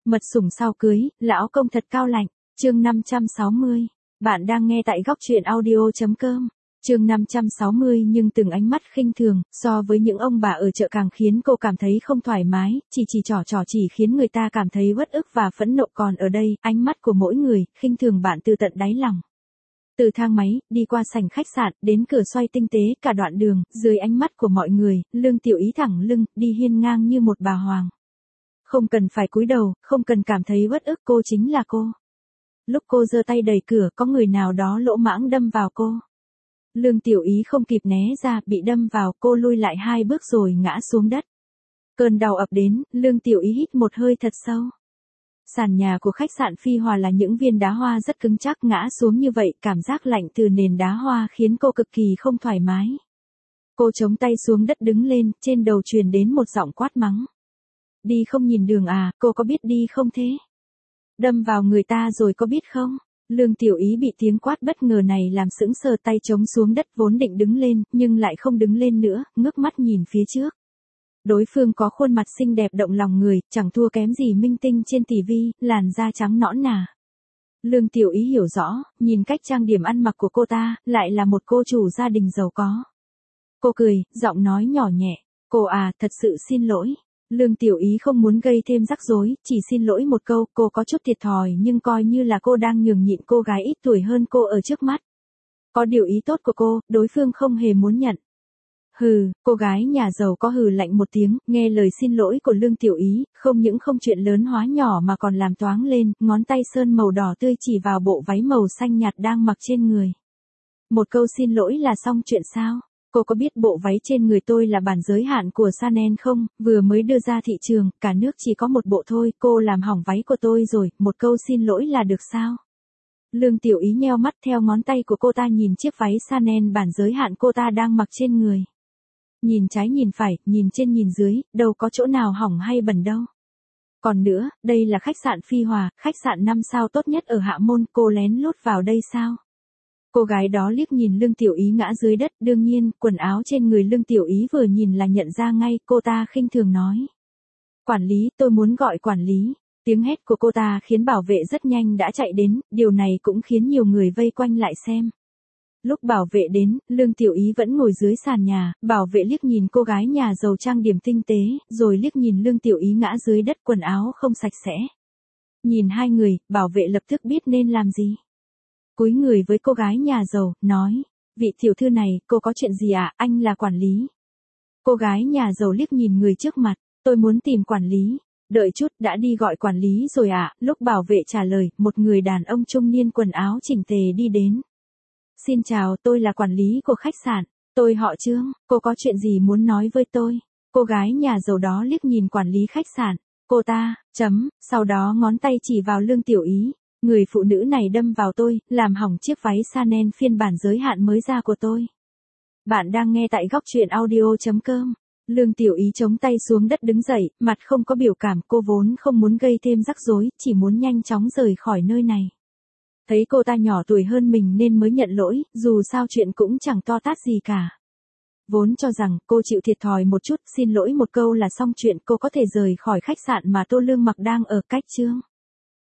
Mật sủng sau cưới, lão công thật cao lạnh. Chương 560. Bạn đang nghe tại góc truyện audio.com. Chương 560 nhưng từng ánh mắt khinh thường, so với những ông bà ở chợ càng khiến cô cảm thấy không thoải mái, chỉ trỏ chỉ khiến người ta cảm thấy uất ức và phẫn nộ, còn ở đây, ánh mắt của mỗi người, khinh thường bạn từ tận đáy lòng. Từ thang máy, đi qua sảnh khách sạn, đến cửa xoay tinh tế, cả đoạn đường, dưới ánh mắt của mọi người, Lương Tiểu Ý thẳng lưng, đi hiên ngang như một bà hoàng. Không cần phải cúi đầu, không cần cảm thấy uất ức, cô chính là cô. Lúc cô giơ tay đẩy cửa, có người nào đó lỗ mãng đâm vào cô. Lương Tiểu Ý không kịp né ra, bị đâm vào, cô lui lại 2 bước rồi ngã xuống đất. Cơn đau ập đến, Lương Tiểu Ý hít một hơi thật sâu. Sàn nhà của khách sạn Phi Hòa là những viên đá hoa rất cứng chắc, ngã xuống như vậy, cảm giác lạnh từ nền đá hoa khiến cô cực kỳ không thoải mái. Cô chống tay xuống đất đứng lên, trên đầu truyền đến một giọng quát mắng. Đi không nhìn đường à, cô có biết đi không thế? Đâm vào người ta rồi có biết không? Lương Tiểu Ý bị tiếng quát bất ngờ này làm sững sờ, tay chống xuống đất vốn định đứng lên, nhưng lại không đứng lên nữa, ngước mắt nhìn phía trước. Đối phương có khuôn mặt xinh đẹp động lòng người, chẳng thua kém gì minh tinh trên TV, làn da trắng nõn nà. Lương Tiểu Ý hiểu rõ, nhìn cách trang điểm ăn mặc của cô ta, lại là một cô chủ gia đình giàu có. Cô cười, giọng nói nhỏ nhẹ, cô à, thật sự xin lỗi. Lương Tiểu Ý không muốn gây thêm rắc rối, chỉ xin lỗi một câu, cô có chút thiệt thòi nhưng coi như là cô đang nhường nhịn cô gái ít tuổi hơn cô ở trước mắt. Có điều ý tốt của cô, đối phương không hề muốn nhận. Hừ, cô gái nhà giàu có hừ lạnh một tiếng, nghe lời xin lỗi của Lương Tiểu Ý, không những không chuyện lớn hóa nhỏ mà còn làm toáng lên, ngón tay sơn màu đỏ tươi chỉ vào bộ váy màu xanh nhạt đang mặc trên người. Một câu xin lỗi là xong chuyện sao? Cô có biết bộ váy trên người tôi là bản giới hạn của Chanel không? Vừa mới đưa ra thị trường, cả nước chỉ có một bộ thôi, cô làm hỏng váy của tôi rồi, một câu xin lỗi là được sao? Lương Tiểu Ý nheo mắt theo ngón tay của cô ta nhìn chiếc váy Chanel bản giới hạn cô ta đang mặc trên người. Nhìn trái nhìn phải, nhìn trên nhìn dưới, đâu có chỗ nào hỏng hay bẩn đâu. Còn nữa, đây là khách sạn Phi Hòa, khách sạn 5 sao tốt nhất ở Hạ Môn, cô lén lút vào đây sao? Cô gái đó liếc nhìn Lương Tiểu Ý ngã dưới đất, đương nhiên, quần áo trên người Lương Tiểu Ý vừa nhìn là nhận ra ngay, cô ta khinh thường nói. Quản lý, tôi muốn gọi quản lý. Tiếng hét của cô ta khiến bảo vệ rất nhanh đã chạy đến, điều này cũng khiến nhiều người vây quanh lại xem. Lúc bảo vệ đến, Lương Tiểu Ý vẫn ngồi dưới sàn nhà, bảo vệ liếc nhìn cô gái nhà giàu trang điểm tinh tế, rồi liếc nhìn Lương Tiểu Ý ngã dưới đất quần áo không sạch sẽ. Nhìn hai người, bảo vệ lập tức biết nên làm gì. Cúi người với cô gái nhà giàu, nói, vị tiểu thư này, cô có chuyện gì ạ, anh là quản lý. Cô gái nhà giàu liếc nhìn người trước mặt, tôi muốn tìm quản lý. Đợi chút, đã đi gọi quản lý rồi ạ, lúc bảo vệ trả lời, một người đàn ông trung niên quần áo chỉnh tề đi đến. Xin chào, tôi là quản lý của khách sạn, tôi họ Trương, cô có chuyện gì muốn nói với tôi? Cô gái nhà giàu đó liếc nhìn quản lý khách sạn, cô ta, sau đó ngón tay chỉ vào Lương Tiểu Ý. Người phụ nữ này đâm vào tôi, làm hỏng chiếc váy Chanel phiên bản giới hạn mới ra của tôi. Bạn đang nghe tại góc truyện audio.com. Lương Tiểu Ý chống tay xuống đất đứng dậy, mặt không có biểu cảm, cô vốn không muốn gây thêm rắc rối, chỉ muốn nhanh chóng rời khỏi nơi này. Thấy cô ta nhỏ tuổi hơn mình nên mới nhận lỗi, dù sao chuyện cũng chẳng to tát gì cả. Vốn cho rằng cô chịu thiệt thòi một chút, xin lỗi một câu là xong chuyện, cô có thể rời khỏi khách sạn mà Tô Lương Mặc đang ở, cách Trương.